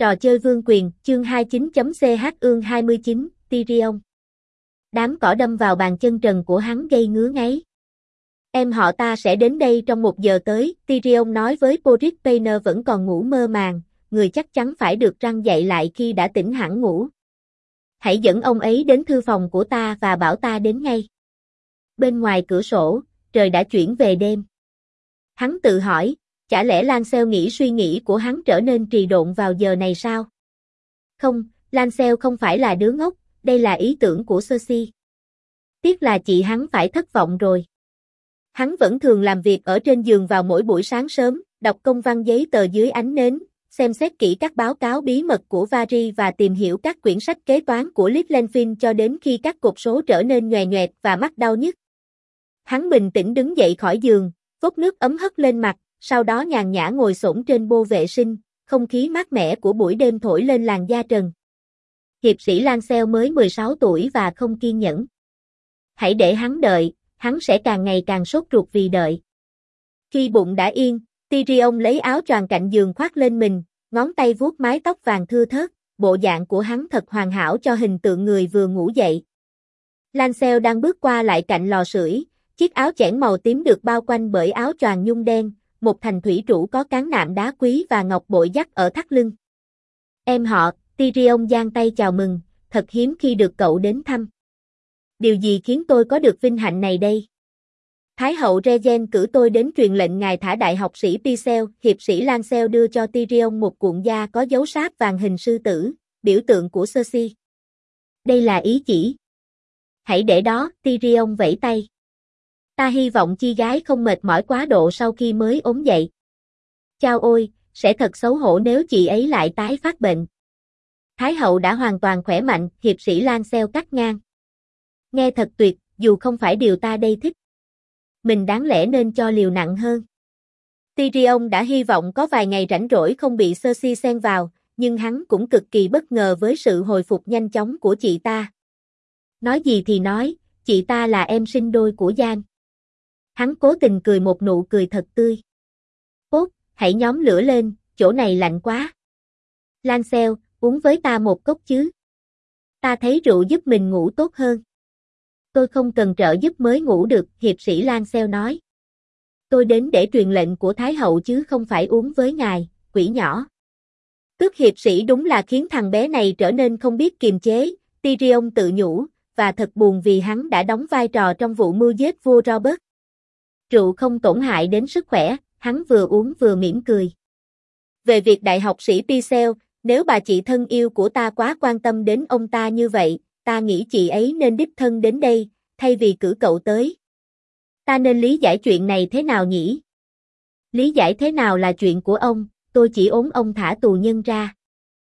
Trò chơi vương quyền, chương 29.ch ương 29, Tyrion. Đám cỏ đâm vào bàn chân trần của hắn gây ngứa ngáy. Em họ ta sẽ đến đây trong 1 giờ tới, Tyrion nói với Podrick Payne vẫn còn ngủ mơ màng, người chắc chắn phải được răng dậy lại khi đã tỉnh hẳn ngủ. Hãy dẫn ông ấy đến thư phòng của ta và bảo ta đến ngay. Bên ngoài cửa sổ, trời đã chuyển về đêm. Hắn tự hỏi, chả lẽ Lancel nghĩ suy nghĩ của hắn trở nên trì độn vào giờ này sao? Không, Lancel không phải là đứa ngốc, đây là ý tưởng của Cersei. Tiếc là chị hắn phải thất vọng rồi. Hắn vẫn thường làm việc ở trên giường vào mỗi buổi sáng sớm, đọc công văn giấy tờ dưới ánh nến, xem xét kỹ các báo cáo bí mật của Varys và tìm hiểu các quyển sách kế toán của Littlefin cho đến khi các cột số trở nên nhòe nhoẹt và mắt đau nhức. Hắn bình tĩnh đứng dậy khỏi giường, vốc nước ấm hất lên mặt, sau đó nhàn nhã ngồi xổm trên bô vệ sinh, không khí mát mẻ của buổi đêm thổi lên làn da trần. Hiệp sĩ Lancel mới 16 tuổi và không kiên nhẫn. Hãy để hắn đợi, hắn sẽ càng ngày càng sốt ruột vì đợi. Khi bụng đã yên, Tyrion lấy áo choàng cạnh giường khoác lên mình, ngón tay vuốt mái tóc vàng thưa thớt, bộ dạng của hắn thật hoàn hảo cho hình tượng người vừa ngủ dậy. Lancel đang bước qua lại cạnh lò sưởi, chiếc áo chẽn màu tím được bao quanh bởi áo choàng nhung đen, một thành thủy trụ có cán nạm đá quý và ngọc bội dắt ở thắt lưng. Em họ, Tyrion giang tay chào mừng, thật hiếm khi được cậu đến thăm. Điều gì khiến tôi có được vinh hạnh này đây? Thái hậu Regen cử tôi đến truyền lệnh ngài thả đại học sĩ Pycelle, hiệp sĩ Lancel đưa cho Tyrion một cuộn da có dấu sáp vàng hình sư tử, biểu tượng của Cersei. Đây là ý chỉ. Hãy để đó, Tyrion vẫy tay. Ta hy vọng chi gái không mệt mỏi quá độ sau khi mới ốm dậy. Chao ôi, sẽ thật xấu hổ nếu chị ấy lại tái phát bệnh. Thái hậu đã hoàn toàn khỏe mạnh, hiệp sĩ Lancel cắt ngang. Nghe thật tuyệt, dù không phải điều ta đây thích. Mình đáng lẽ nên cho liều nặng hơn. Tyrion đã hy vọng có vài ngày rảnh rỗi không bị Cersei xen vào, nhưng hắn cũng cực kỳ bất ngờ với sự hồi phục nhanh chóng của chị ta. Nói gì thì nói, chị ta là em sinh đôi của Jan. Hắn cố tình cười một nụ cười thật tươi. Tốt, hãy nhóm lửa lên, chỗ này lạnh quá. Lancel, uống với ta một cốc chứ. Ta thấy rượu giúp mình ngủ tốt hơn. Tôi không cần trợ giúp mới ngủ được, hiệp sĩ Lancel nói. Tôi đến để truyền lệnh của Thái hậu chứ không phải uống với ngài, quỷ nhỏ. Tước hiệp sĩ đúng là khiến thằng bé này trở nên không biết kiềm chế, Tyrion tự nhủ, và thật buồn vì hắn đã đóng vai trò trong vụ mưu giết vua Robert. Rượu không tổn hại đến sức khỏe, hắn vừa uống vừa mỉm cười. Về việc đại học sĩ Pycelle, nếu bà chị thân yêu của ta quá quan tâm đến ông ta như vậy, ta nghĩ chị ấy nên đích thân đến đây, thay vì cử cậu tới. Ta nên lý giải chuyện này thế nào nhỉ? Lý giải thế nào là chuyện của ông, tôi chỉ ốm ông thả tù nhân ra.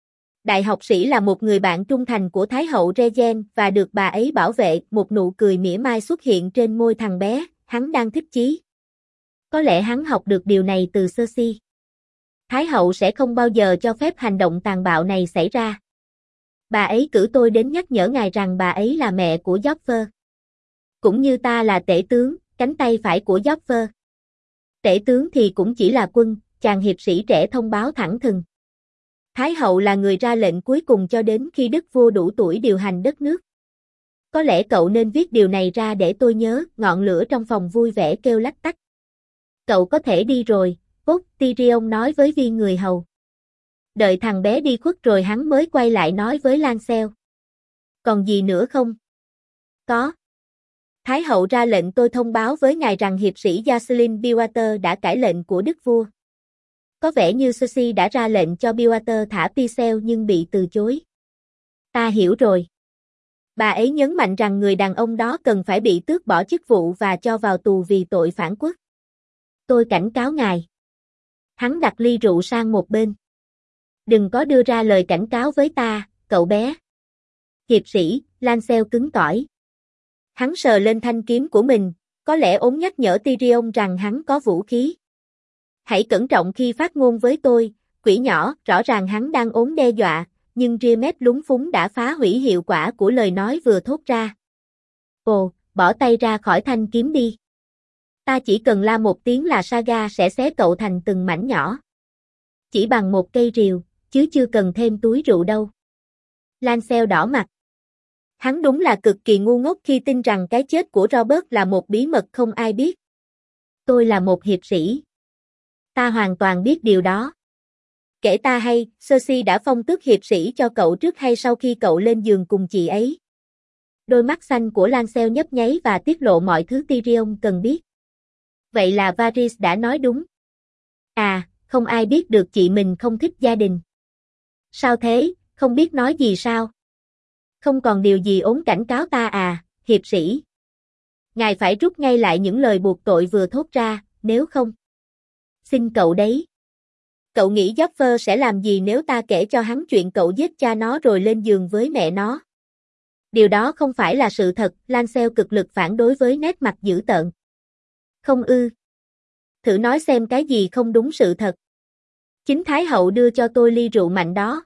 Đại học sĩ là một người bạn trung thành của Thái hậu Regen và được bà ấy bảo vệ, một nụ cười mỉa mai xuất hiện trên môi thằng bé, hắn đang thích chí. Có lẽ hắn học được điều này từ Cersei. Thái hậu sẽ không bao giờ cho phép hành động tàn bạo này xảy ra. Bà ấy cử tôi đến nhắc nhở ngài rằng bà ấy là mẹ của Joffrey. Cũng như ta là tể tướng, cánh tay phải của Joffrey. Tể tướng thì cũng chỉ là quân, chàng hiệp sĩ trẻ thông báo thẳng thừng. Thái hậu là người ra lệnh cuối cùng cho đến khi đức vua đủ tuổi điều hành đất nước. Có lẽ cậu nên viết điều này ra để tôi nhớ, ngọn lửa trong phòng vui vẻ kêu lách tách. Cậu có thể đi rồi, Tốt, Tyrion nói với viên người hầu. Đợi thằng bé đi khuất rồi hắn mới quay lại nói với Lancel. Còn gì nữa không? Có. Thái hậu ra lệnh tôi thông báo với ngài rằng hiệp sĩ Jacelyn Billwater đã cãi lệnh của đức vua. Có vẻ như Cersei đã ra lệnh cho Billwater thả Pycelle nhưng bị từ chối. Ta hiểu rồi. Bà ấy nhấn mạnh rằng người đàn ông đó cần phải bị tước bỏ chức vụ và cho vào tù vì tội phản quốc. Tôi cảnh cáo ngài. Hắn đặt ly rượu sang một bên. Đừng có đưa ra lời cảnh cáo với ta, cậu bé. Hiệp sĩ, Lancel cứng cỏi. Hắn sờ lên thanh kiếm của mình, có lẽ ốm nhắc nhở Tyrion rằng hắn có vũ khí. Hãy cẩn trọng khi phát ngôn với tôi, quỷ nhỏ, rõ ràng hắn đang ốm đe dọa, nhưng ria mép lúng phúng đã phá hủy hiệu quả của lời nói vừa thốt ra. Ồ, bỏ tay ra khỏi thanh kiếm đi. Ta chỉ cần la một tiếng là Saga sẽ xé cậu thành từng mảnh nhỏ. Chỉ bằng một cây rìu, chứ chưa cần thêm túi rượu đâu. Lancel đỏ mặt. Hắn đúng là cực kỳ ngu ngốc khi tin rằng cái chết của Robert là một bí mật không ai biết. Tôi là một hiệp sĩ. Ta hoàn toàn biết điều đó. Kể ta hay, Cersei đã phong tước hiệp sĩ cho cậu trước hay sau khi cậu lên giường cùng chị ấy? Đôi mắt xanh của Lancel nhấp nháy và tiết lộ mọi thứ Tyrion cần biết. Vậy là Varys đã nói đúng. À, không ai biết được chị mình không thích gia đình. Sao thế, không biết nói gì sao? Không còn điều gì ốn cảnh cáo ta à, hiệp sĩ. Ngài phải rút ngay lại những lời buộc tội vừa thốt ra, nếu không. Xin cậu đấy. Cậu nghĩ Joffrey sẽ làm gì nếu ta kể cho hắn chuyện cậu giết cha nó rồi lên giường với mẹ nó? Điều đó không phải là sự thật, Lancel cực lực phản đối với nét mặt dữ tợn. Không ư. Thử nói xem cái gì không đúng sự thật. Chính Thái hậu đưa cho tôi ly rượu mạnh đó.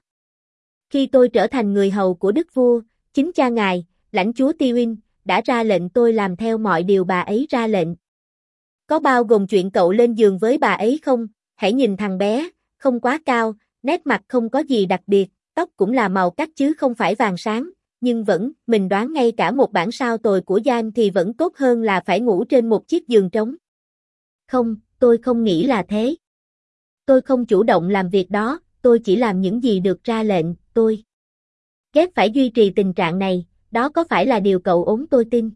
Khi tôi trở thành người hầu của đức vua, chính cha ngài, lãnh chúa Tywin, đã ra lệnh tôi làm theo mọi điều bà ấy ra lệnh. Có bao gồm chuyện cậu lên giường với bà ấy không? Hãy nhìn thằng bé, không quá cao, nét mặt không có gì đặc biệt, tóc cũng là màu cắt chứ không phải vàng sáng, nhưng mình đoán ngay cả một bản sao tồi của Giam thì vẫn tốt hơn là phải ngủ trên một chiếc giường trống. Không, tôi không nghĩ là thế. Tôi không chủ động làm việc đó, tôi chỉ làm những gì được ra lệnh, tôi ghét phải duy trì tình trạng này, đó có phải là điều cậu ốn tôi tin.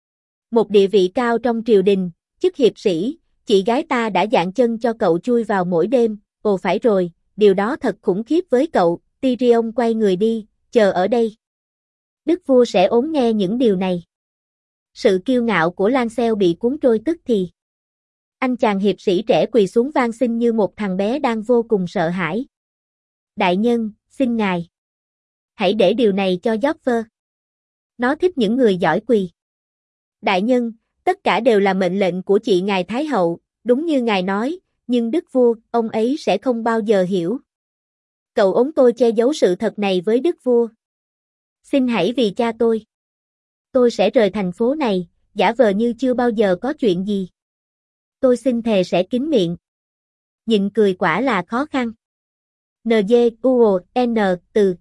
Một địa vị cao trong triều đình, chức hiệp sĩ, chị gái ta đã dạn chân cho cậu chui vào mỗi đêm, ồ phải rồi, điều đó thật khủng khiếp với cậu, Tyrion quay người đi, chờ ở đây. Đức vua sẽ ốm nghe những điều này. Sự kiêu ngạo của Lancel bị cuốn trôi tức thì. Anh chàng hiệp sĩ trẻ quỳ xuống van xin như một thằng bé đang vô cùng sợ hãi. Đại nhân, xin ngài. Hãy để điều này cho Joffrey. Nó thích những người giỏi quỳ. Đại nhân, tất cả đều là mệnh lệnh của chị ngài Thái hậu, đúng như ngài nói, nhưng đức vua, ông ấy sẽ không bao giờ hiểu. Cậu ống tôi che giấu sự thật này với đức vua. Xin hãy vì cha tôi. Tôi sẽ rời thành phố này, giả vờ như chưa bao giờ có chuyện gì. Tôi xin thề sẽ kín miệng. Nhịn cười quả là khó khăn. N-G-U-O-N từ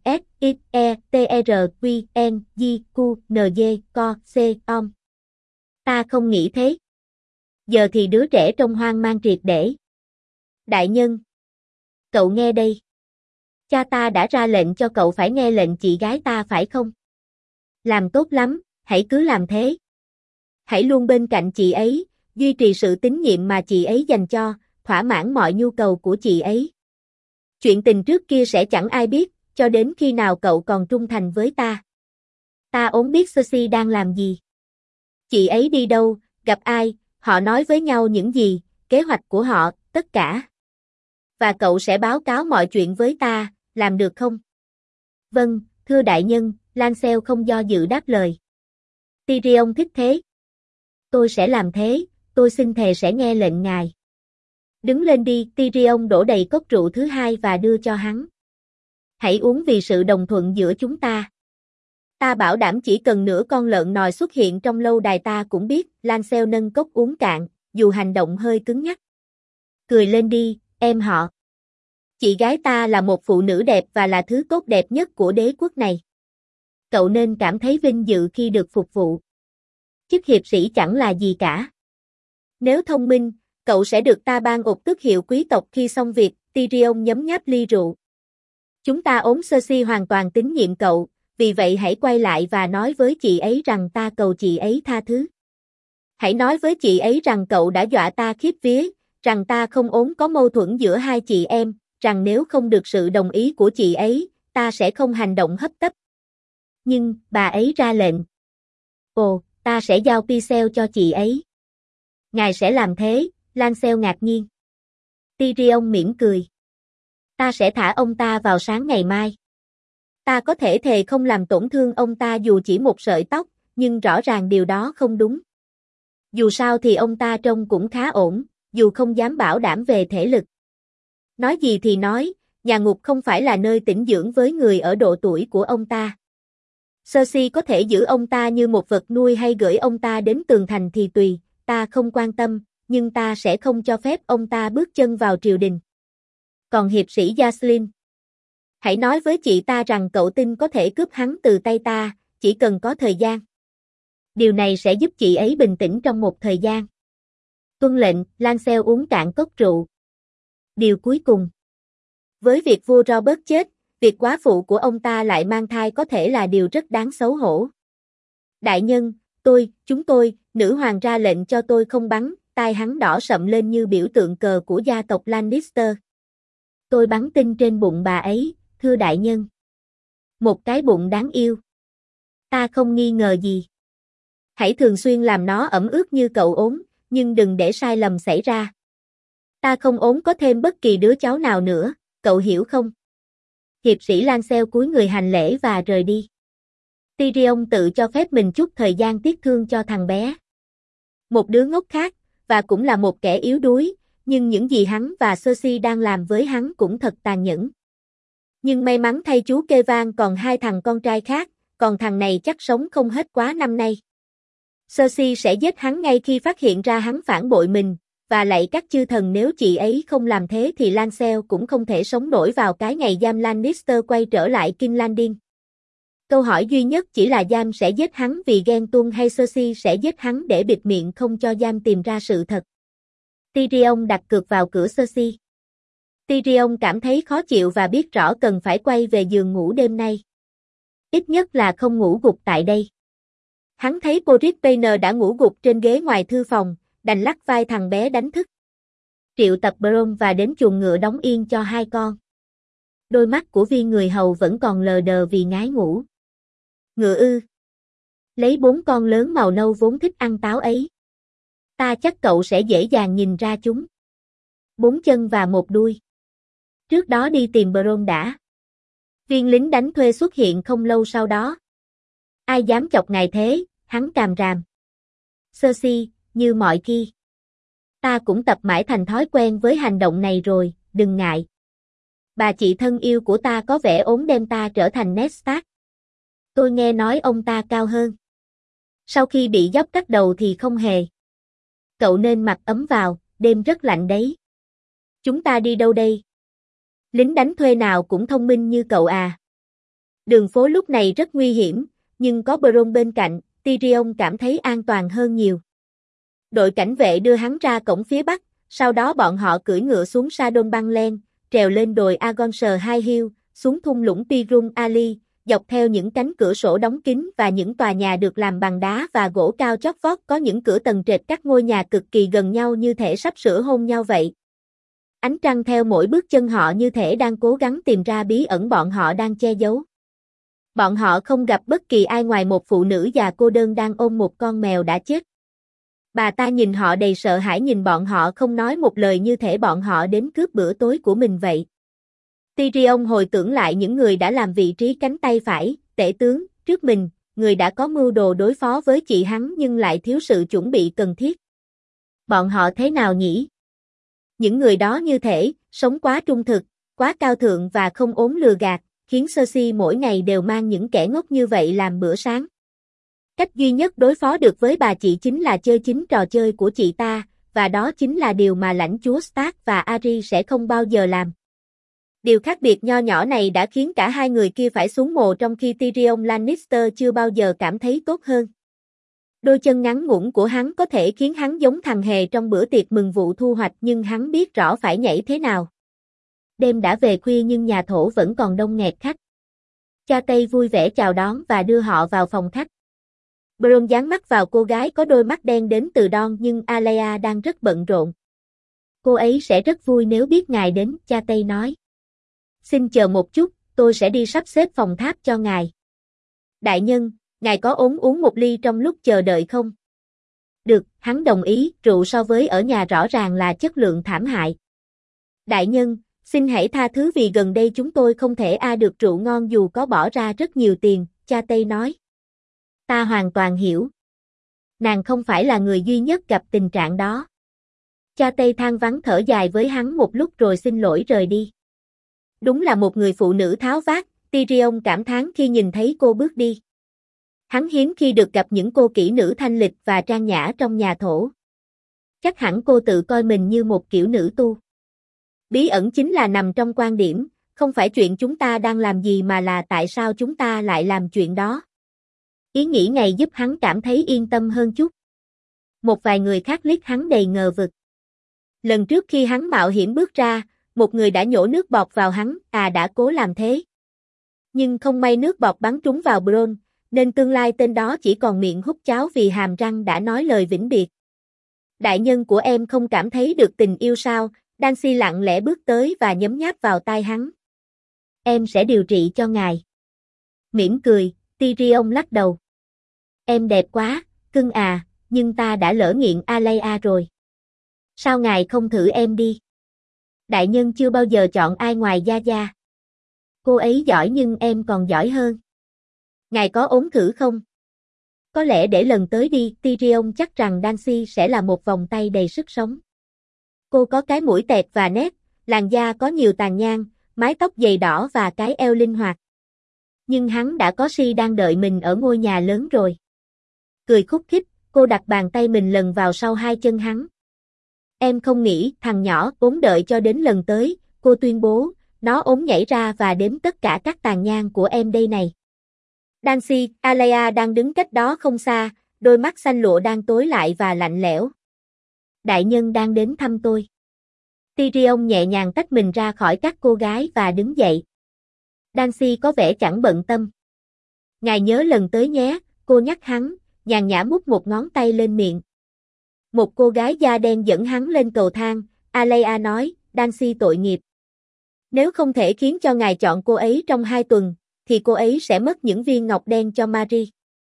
S-I-T-E-R-Q-N-G-Co-C-O-M. Ta không nghĩ thế. Giờ thì đứa trẻ trông hoang mang triệt để. Đại nhân. Cậu nghe đây. Cha ta đã ra lệnh cho cậu phải nghe lệnh chị gái ta phải không? Làm tốt lắm, hãy cứ làm thế. Hãy luôn bên cạnh chị ấy, duy trì sự tín nhiệm mà chị ấy dành cho, thỏa mãn mọi nhu cầu của chị ấy. Chuyện tình trước kia sẽ chẳng ai biết, cho đến khi nào cậu còn trung thành với ta. Ta ốm biết Cersei đang làm gì. Chị ấy đi đâu, gặp ai, họ nói với nhau những gì, kế hoạch của họ, tất cả. Và cậu sẽ báo cáo mọi chuyện với ta, làm được không? Vâng, thưa đại nhân, Lancel không do dự đáp lời. Tyrion thích thế. Tôi sẽ làm thế, tôi xin thề sẽ nghe lệnh ngài. Đứng lên đi, Tyrion đổ đầy cốc rượu thứ hai và đưa cho hắn. Hãy uống vì sự đồng thuận giữa chúng ta. Ta bảo đảm chỉ cần nửa con lợn nòi xuất hiện trong lâu đài ta cũng biết, Lancel nâng cốc uống cạn, dù hành động hơi cứng nhắc. Cười lên đi, em họ. Chị gái ta là một phụ nữ đẹp và là thứ tốt đẹp nhất của đế quốc này. Cậu nên cảm thấy vinh dự khi được phục vụ. Chức hiệp sĩ chẳng là gì cả. Nếu thông minh, cậu sẽ được ta ban ột tước hiệu quý tộc khi xong việc, Tyrion nhấm nháp ly rượu. Chúng ta ốm Cersei hoàn toàn tín nhiệm cậu, vì vậy hãy quay lại và nói với chị ấy rằng ta cầu chị ấy tha thứ. Hãy nói với chị ấy rằng cậu đã dọa ta khiếp vía, rằng ta không ốm có mâu thuẫn giữa hai chị em, rằng nếu không được sự đồng ý của chị ấy, ta sẽ không hành động hấp tấp. Nhưng, bà ấy ra lệnh. Ồ, ta sẽ giao Pycelle cho chị ấy. Ngài sẽ làm thế, Lancel ngạc nhiên. Tyrion mỉm cười. Ta sẽ thả ông ta vào sáng ngày mai. Ta có thể thề không làm tổn thương ông ta dù chỉ một sợi tóc, nhưng rõ ràng điều đó không đúng. Dù sao thì ông ta trông cũng khá ổn, dù không dám bảo đảm về thể lực. Nói gì thì nói, nhà ngục không phải là nơi tĩnh dưỡng với người ở độ tuổi của ông ta. Cersei có thể giữ ông ta như một vật nuôi hay gửi ông ta đến tường thành thì tùy, ta không quan tâm, nhưng ta sẽ không cho phép ông ta bước chân vào triều đình. Còn hiệp sĩ Jacelyn? Hãy nói với chị ta rằng cậu tin có thể cướp hắn từ tay ta, chỉ cần có thời gian. Điều này sẽ giúp chị ấy bình tĩnh trong một thời gian. Tuân lệnh, Lancel uống cạn cốc rượu. Điều cuối cùng. Với việc vua Robert chết, việc quá phụ của ông ta lại mang thai có thể là điều rất đáng xấu hổ. Đại nhân, chúng tôi, nữ hoàng ra lệnh cho tôi không bắn, tai hắn đỏ sậm lên như biểu tượng cờ của gia tộc Lannister. Tôi bắn tinh trên bụng bà ấy, thưa đại nhân. Một cái bụng đáng yêu. Ta không nghi ngờ gì. Hãy thường xuyên làm nó ẩm ướt như cậu ốm, nhưng đừng để sai lầm xảy ra. Ta không ốm có thêm bất kỳ đứa cháu nào nữa, cậu hiểu không? Hiệp sĩ Lancel cúi người hành lễ và rời đi. Tyrion tự cho phép mình chút thời gian tiếc thương cho thằng bé. Một đứa ngốc khác, và cũng là một kẻ yếu đuối, nhưng những gì hắn và Cersei đang làm với hắn cũng thật tàn nhẫn. Nhưng may mắn thay chú Kevan còn hai thằng con trai khác, còn thằng này chắc sống không hết quá năm nay. Cersei sẽ giết hắn ngay khi phát hiện ra hắn phản bội mình, và lạy các chư thần nếu chị ấy không làm thế thì Lancel cũng không thể sống nổi vào cái ngày Jaime Lannister quay trở lại King's Landing. Câu hỏi duy nhất chỉ là Jaime sẽ giết hắn vì ghen tuông hay Cersei sẽ giết hắn để bịt miệng không cho Jaime tìm ra sự thật. Tyrion đặt cược vào cửa Cersei. Tyrion cảm thấy khó chịu và biết rõ cần phải quay về giường ngủ đêm nay. Ít nhất là không ngủ gục tại đây. Hắn thấy Boris Payne đã ngủ gục trên ghế ngoài thư phòng, đành lắc vai thằng bé đánh thức. Triệu tập Bronn và đến chuồng ngựa đóng yên cho hai con. Đôi mắt của viên người hầu vẫn còn lờ đờ vì ngái ngủ. Ngựa ư? Lấy 4 con lớn màu nâu vốn thích ăn táo ấy. Ta chắc cậu sẽ dễ dàng nhìn ra chúng. 4 chân và 1 đuôi. Trước đó đi tìm Bronn đã. Viên lính đánh thuê xuất hiện không lâu sau đó. Ai dám chọc ngài thế, hắn càm ràm. Cersei, như mọi khi. Ta cũng tập mãi thành thói quen với hành động này rồi, đừng ngại. Bà chị thân yêu của ta có vẻ ốm đem ta trở thành Ned Stark. Tôi nghe nói ông ta cao hơn. Sau khi bị dốc cắt đầu thì không hề. Cậu nên mặc ấm vào, đêm rất lạnh đấy. Chúng ta đi đâu đây? Lính đánh thuê nào cũng thông minh như cậu à. Đường phố lúc này rất nguy hiểm, nhưng có Bronn bên cạnh, Tyrion cảm thấy an toàn hơn nhiều. Đội cảnh vệ đưa hắn ra cổng phía bắc, sau đó bọn họ cưỡi ngựa xuống Sadon Băng trèo lên đồi Argonshire High Hill, xuống thung lũng Pirum Ali, dọc theo những cánh cửa sổ đóng kín và những tòa nhà được làm bằng đá và gỗ cao chót vót có những cửa tầng trệt các ngôi nhà cực kỳ gần nhau như thể sắp sửa hôn nhau vậy. Ánh trăng theo mỗi bước chân họ như thể đang cố gắng tìm ra bí ẩn bọn họ đang che giấu. Bọn họ không gặp bất kỳ ai ngoài một phụ nữ già cô đơn đang ôm một con mèo đã chết. Bà ta nhìn họ đầy sợ hãi nhìn bọn họ không nói một lời như thể bọn họ đến cướp bữa tối của mình vậy. Tyrion hồi tưởng lại những người đã làm vị trí cánh tay phải, tể tướng, trước mình, người đã có mưu đồ đối phó với chị hắn nhưng lại thiếu sự chuẩn bị cần thiết. Bọn họ thế nào nhỉ? Những người đó như thể, sống quá trung thực, quá cao thượng và không ốm lừa gạt, khiến Cersei mỗi ngày đều mang những kẻ ngốc như vậy làm bữa sáng. Cách duy nhất đối phó được với bà chị chính là chơi chính trò chơi của chị ta, và đó chính là điều mà lãnh chúa Stark và Arya sẽ không bao giờ làm. Điều khác biệt nho nhỏ này đã khiến cả hai người kia phải xuống mồ trong khi Tyrion Lannister chưa bao giờ cảm thấy tốt hơn. Đôi chân ngắn ngủn của hắn có thể khiến hắn giống thằng hề trong bữa tiệc mừng vụ thu hoạch nhưng hắn biết rõ phải nhảy thế nào. Đêm đã về khuya nhưng nhà thổ vẫn còn đông nghẹt khách. Cha Tây vui vẻ chào đón và đưa họ vào phòng khách. Bronn dán mắt vào cô gái có đôi mắt đen đến từ Don nhưng Alia đang rất bận rộn. Cô ấy sẽ rất vui nếu biết ngài đến, cha Tây nói. Xin chờ một chút, tôi sẽ đi sắp xếp phòng tháp cho ngài. Đại nhân, ngài có uống một ly trong lúc chờ đợi không? Được, hắn đồng ý, rượu so với ở nhà rõ ràng là chất lượng thảm hại. Đại nhân, xin hãy tha thứ vì gần đây chúng tôi không thể được rượu ngon dù có bỏ ra rất nhiều tiền, cha Tây nói. Ta hoàn toàn hiểu. Nàng không phải là người duy nhất gặp tình trạng đó. Cha Tây than vắng thở dài với hắn một lúc rồi xin lỗi rời đi. Đúng là một người phụ nữ tháo vát, Tyrion cảm thán khi nhìn thấy cô bước đi. Hắn hiếm khi được gặp những cô kỹ nữ thanh lịch và trang nhã trong nhà thổ. Chắc hẳn cô tự coi mình như một kiểu nữ tu. Bí ẩn chính là nằm trong quan điểm, Không phải chuyện chúng ta đang làm gì mà là tại sao chúng ta lại làm chuyện đó. Ý nghĩ này giúp hắn cảm thấy yên tâm hơn chút. Một vài người khác liếc hắn đầy ngờ vực. Lần trước khi hắn mạo hiểm bước ra, một người đã nhổ nước bọt vào hắn, đã cố làm thế. Nhưng không may nước bọt bắn trúng vào Bron, nên tương lai tên đó chỉ còn miệng hút cháo vì hàm răng đã nói lời vĩnh biệt. Đại nhân của em không cảm thấy được tình yêu sao? Dancy lặng lẽ bước tới và nhấm nháp vào tai hắn. Em sẽ điều trị cho ngài. Mỉm cười, Tyrion lắc đầu. Em đẹp quá, cưng à, nhưng ta đã lỡ nghiện Alayah rồi. Sao ngài không thử em đi? Đại nhân chưa bao giờ chọn ai ngoài Gia Gia. Cô ấy giỏi nhưng em còn giỏi hơn. Ngài có ốm thử không? Có lẽ để lần tới đi, Tyrion chắc rằng Dancy sẽ là một vòng tay đầy sức sống. Cô có cái mũi tẹt và nét, làn da có nhiều tàn nhang, mái tóc dày đỏ và cái eo linh hoạt. Nhưng hắn đã có Si đang đợi mình ở ngôi nhà lớn rồi. Cười khúc khích, cô đặt bàn tay mình lần vào sau hai chân hắn. Em không nghĩ, thằng nhỏ, ốm đợi cho đến lần tới, cô tuyên bố, nó ốm nhảy ra và đếm tất cả các tàn nhang của em đây này. Dancy, Alayah đang đứng cách đó không xa, đôi mắt xanh lụa đang tối lại và lạnh lẽo. Đại nhân đang đến thăm tôi. Tyrion nhẹ nhàng tách mình ra khỏi các cô gái và đứng dậy. Dancy có vẻ chẳng bận tâm. Ngài nhớ lần tới nhé, cô nhắc hắn, nhàn nhã mút một ngón tay lên miệng. Một cô gái da đen dẫn hắn lên cầu thang, Alayah nói, Dancy tội nghiệp. Nếu không thể khiến cho ngài chọn cô ấy trong 2 tuần, thì cô ấy sẽ mất những viên ngọc đen cho Marie.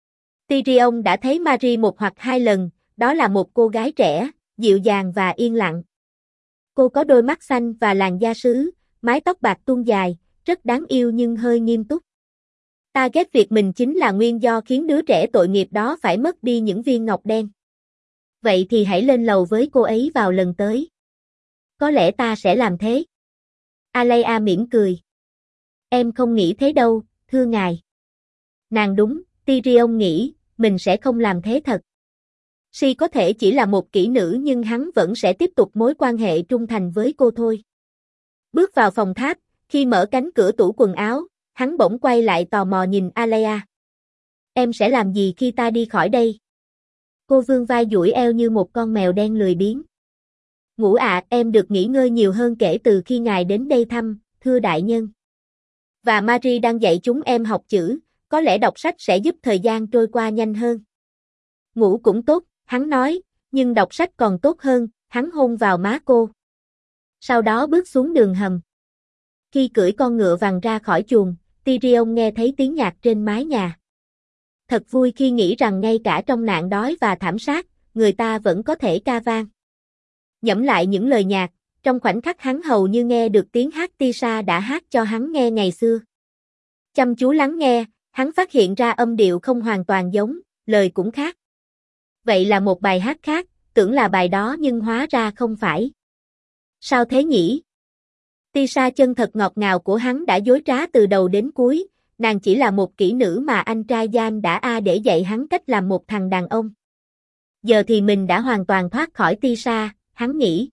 Tyrion đã thấy Marie 1 hoặc 2 lần, đó là một cô gái trẻ, dịu dàng và yên lặng. Cô có đôi mắt xanh và làn da sứ, mái tóc bạc tung dài, rất đáng yêu nhưng hơi nghiêm túc. Ta ghét việc mình chính là nguyên do khiến đứa trẻ tội nghiệp đó phải mất đi những viên ngọc đen. Vậy thì hãy lên lầu với cô ấy vào lần tới. Có lẽ ta sẽ làm thế. Alayah mỉm cười. Em không nghĩ thế đâu, thưa ngài. Nàng đúng, Tyrion nghĩ, mình sẽ không làm thế thật. Si có thể chỉ là một kỹ nữ nhưng hắn vẫn sẽ tiếp tục mối quan hệ trung thành với cô thôi. Bước vào phòng tháp, khi mở cánh cửa tủ quần áo, hắn bỗng quay lại tò mò nhìn Alayah. Em sẽ làm gì khi ta đi khỏi đây? Cô vươn vai duỗi eo như một con mèo đen lười biếng. Ngủ ạ, em được nghỉ ngơi nhiều hơn kể từ khi ngài đến đây thăm, thưa đại nhân. Và Marie đang dạy chúng em học chữ, có lẽ đọc sách sẽ giúp thời gian trôi qua nhanh hơn. Ngủ cũng tốt, hắn nói, nhưng đọc sách còn tốt hơn, hắn hôn vào má cô. Sau đó bước xuống đường hầm. Khi cưỡi con ngựa vằn ra khỏi chuồng, Tyrion nghe thấy tiếng nhạc trên mái nhà. Thật vui khi nghĩ rằng ngay cả trong nạn đói và thảm sát, người ta vẫn có thể ca vang. Nhẩm lại những lời nhạc, trong khoảnh khắc hắn hầu như nghe được tiếng hát Tisha đã hát cho hắn nghe ngày xưa. Chăm chú lắng nghe, hắn phát hiện ra âm điệu không hoàn toàn giống, lời cũng khác. Vậy là một bài hát khác, tưởng là bài đó nhưng hóa ra không phải. Sao thế nhỉ? Tisha chân thật ngọt ngào của hắn đã dối trá từ đầu đến cuối, nàng chỉ là một kỹ nữ mà anh trai Jan đã để dạy hắn cách làm một thằng đàn ông. Giờ thì mình đã hoàn toàn thoát khỏi Tisha, hắn nghĩ.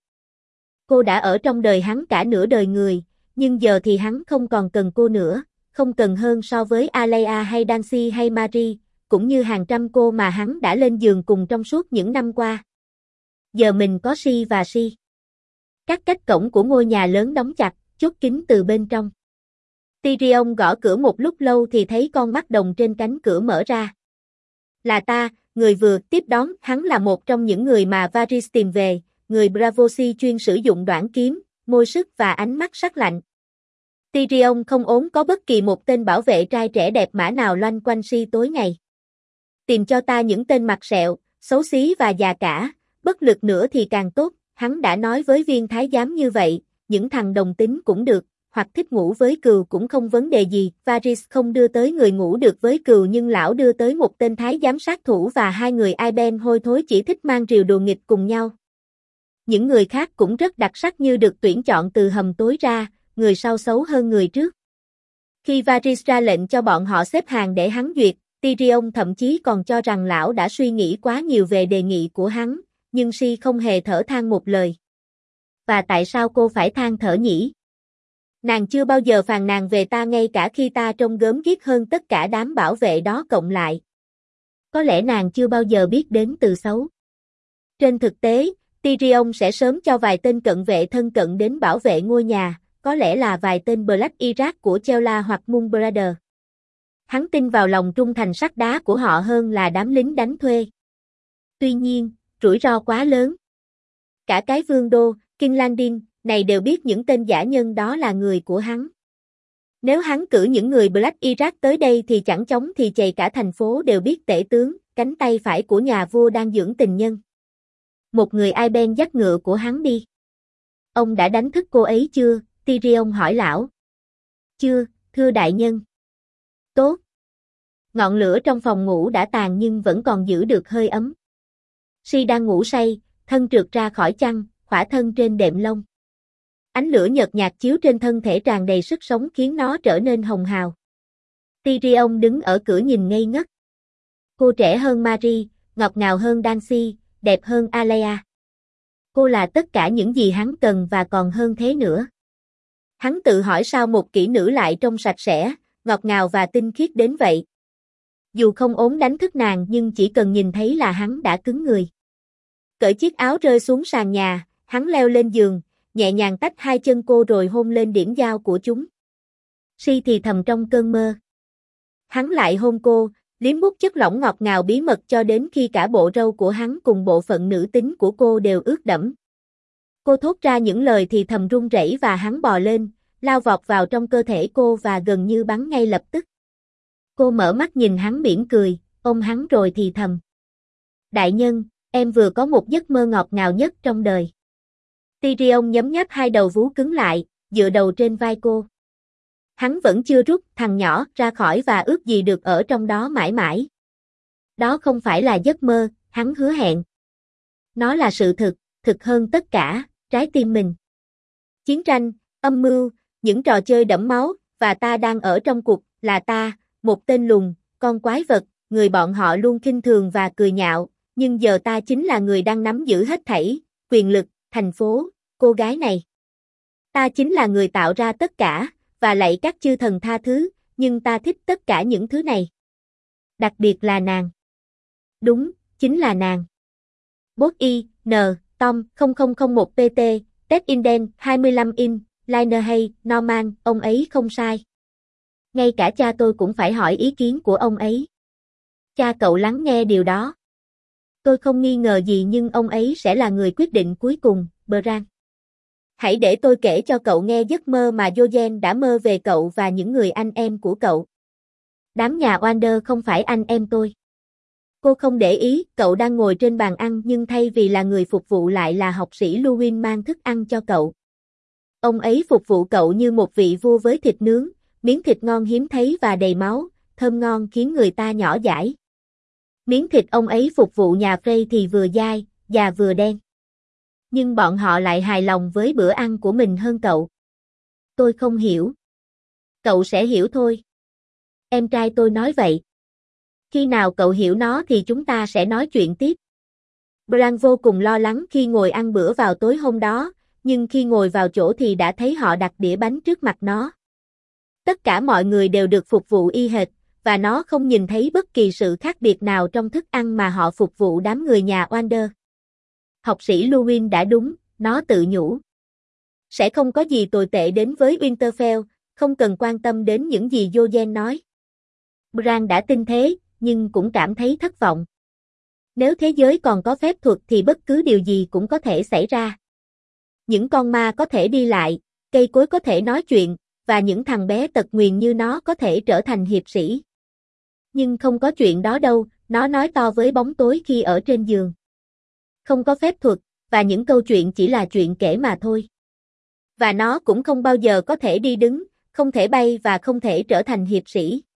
Cô đã ở trong đời hắn cả nửa đời người, nhưng giờ thì hắn không còn cần cô nữa, không cần hơn so với Alayah hay Dancy hay Marie, cũng như hàng trăm cô mà hắn đã lên giường cùng trong suốt những năm qua. Giờ mình có Si và Si. Các cách cổng của ngôi nhà lớn đóng chặt, chốt kín từ bên trong. Tyrion gõ cửa một lúc lâu thì thấy con mắt đồng trên cánh cửa mở ra. Là ta, người vừa tiếp đón, hắn là một trong những người mà Varys tìm về, người Braavosi chuyên sử dụng đoản kiếm, môi sức và ánh mắt sắc lạnh. Tyrion không ốm có bất kỳ một tên bảo vệ trai trẻ đẹp mã nào loanh quanh Si tối ngày. Tìm cho ta những tên mặt sẹo, xấu xí và già cả, bất lực nữa thì càng tốt, hắn đã nói với viên thái giám như vậy, những thằng đồng tính cũng được, hoặc thích ngủ với cừu cũng không vấn đề gì. Varys không đưa tới người ngủ được với cừu nhưng lão đưa tới một tên thái giám sát thủ và 2 người Iben hôi thối chỉ thích mang rìu đùa nghịch cùng nhau. Những người khác cũng rất đặc sắc như được tuyển chọn từ hầm tối ra, người sau xấu hơn người trước. Khi Varys ra lệnh cho bọn họ xếp hàng để hắn duyệt, Tyrion thậm chí còn cho rằng lão đã suy nghĩ quá nhiều về đề nghị của hắn, nhưng Si không hề thở than một lời. Và tại sao cô phải than thở nhỉ? Nàng chưa bao giờ phàn nàn về ta ngay cả khi ta trông gớm ghiếc hơn tất cả đám bảo vệ đó cộng lại. Có lẽ nàng chưa bao giờ biết đến từ xấu. Trên thực tế, Tyrion sẽ sớm cho vài tên cận vệ thân cận đến bảo vệ ngôi nhà, có lẽ là vài tên Black Iraq của Chella hoặc Moon Brother. Hắn tin vào lòng trung thành sắt đá của họ hơn là đám lính đánh thuê. Tuy nhiên, rủi ro quá lớn. Cả cái vương đô, King's Landing, này đều biết những tên giả nhân đó là người của hắn. Nếu hắn cử những người Black Iraq tới đây thì chẳng chóng thì chày cả thành phố đều biết tể tướng, cánh tay phải của nhà vua đang dưỡng tình nhân. Một người ai ben dắt ngựa của hắn đi. Ông đã đánh thức cô ấy chưa? Tyrion hỏi lão. Chưa, thưa đại nhân. Tốt. Ngọn lửa trong phòng ngủ đã tàn nhưng vẫn còn giữ được hơi ấm. Si đang ngủ say, thân trượt ra khỏi chăn, khỏa thân trên đệm lông. Ánh lửa nhợt nhạt chiếu trên thân thể tràn đầy sức sống khiến nó trở nên hồng hào. Tyrion đứng ở cửa nhìn ngây ngất. Cô trẻ hơn Marie, ngọt ngào hơn Dancy, đẹp hơn Alea. Cô là tất cả những gì hắn cần và còn hơn thế nữa. Hắn tự hỏi sao một kỹ nữ lại trông sạch sẽ, ngọt ngào và tinh khiết đến vậy. Dù không ốm đánh thức nàng nhưng chỉ cần nhìn thấy là hắn đã cứng người. Cởi chiếc áo rơi xuống sàn nhà, hắn leo lên giường, nhẹ nhàng tách hai chân cô rồi hôn lên điểm giao của chúng. Si thì thầm trong cơn mơ. Hắn lại hôn cô, liếm mút chất lỏng ngọt ngào bí mật cho đến khi cả bộ râu của hắn cùng bộ phận nữ tính của cô đều ướt đẫm. Cô thốt ra những lời thì thầm run rẩy và hắn bò lên, lao vọt vào trong cơ thể cô và gần như bắn ngay lập tức. Cô mở mắt nhìn hắn mỉm cười, ôm hắn rồi thì thầm. Đại nhân, em vừa có một giấc mơ ngọt ngào nhất trong đời. Tyrion nhấm nháp hai đầu vú cứng lại, dựa đầu trên vai cô. Hắn vẫn chưa rút thằng nhỏ ra khỏi và ước gì được ở trong đó mãi mãi. Đó không phải là giấc mơ, hắn hứa hẹn. Nó là sự thực, thực hơn tất cả, trái tim mình. Chiến tranh, âm mưu, những trò chơi đẫm máu, và ta đang ở trong cuộc, là ta, một tên lùn, con quái vật, người bọn họ luôn khinh thường và cười nhạo, nhưng giờ ta chính là người đang nắm giữ hết thảy, quyền lực, thành phố, cô gái này. Ta chính là người tạo ra tất cả, và lạy các chư thần tha thứ, nhưng ta thích tất cả những thứ này. Đặc biệt là nàng. Đúng, chính là nàng. Bốt Y, N, Tom, 0001 PT, Tết Inden, 25 in, Liner hay, Norman, ông ấy không sai. Ngay cả cha tôi cũng phải hỏi ý kiến của ông ấy. Cha cậu lắng nghe điều đó. Tôi không nghi ngờ gì nhưng ông ấy sẽ là người quyết định cuối cùng, Bran. Hãy để tôi kể cho cậu nghe giấc mơ mà Jojen đã mơ về cậu và những người anh em của cậu. Đám nhà Wander không phải anh em tôi. Cô không để ý, cậu đang ngồi trên bàn ăn nhưng thay vì là người phục vụ lại là học sĩ Luwin mang thức ăn cho cậu. Ông ấy phục vụ cậu như một vị vua với thịt nướng, miếng thịt ngon hiếm thấy và đầy máu, thơm ngon khiến người ta nhỏ dãi. Miếng thịt ông ấy phục vụ nhà Frey thì vừa dai, và vừa đen. Nhưng bọn họ lại hài lòng với bữa ăn của mình hơn cậu. Tôi không hiểu. Cậu sẽ hiểu thôi. Em trai tôi nói vậy. Khi nào cậu hiểu nó thì chúng ta sẽ nói chuyện tiếp. Bran vô cùng lo lắng khi ngồi ăn bữa vào tối hôm đó, nhưng khi ngồi vào chỗ thì đã thấy họ đặt đĩa bánh trước mặt nó. Tất cả mọi người đều được phục vụ y hệt, và nó không nhìn thấy bất kỳ sự khác biệt nào trong thức ăn mà họ phục vụ đám người nhà Wander. Học sĩ Luwin đã đúng, nó tự nhủ. Sẽ không có gì tồi tệ đến với Winterfell, không cần quan tâm đến những gì Jojen nói. Bran đã tin thế, nhưng cũng cảm thấy thất vọng. Nếu thế giới còn có phép thuật thì bất cứ điều gì cũng có thể xảy ra. Những con ma có thể đi lại, cây cối có thể nói chuyện, và những thằng bé tật nguyền như nó có thể trở thành hiệp sĩ. Nhưng không có chuyện đó đâu, nó nói to với bóng tối khi ở trên giường. Không có phép thuật, và những câu chuyện chỉ là chuyện kể mà thôi. Và nó cũng không bao giờ có thể đi đứng, không thể bay và không thể trở thành hiệp sĩ.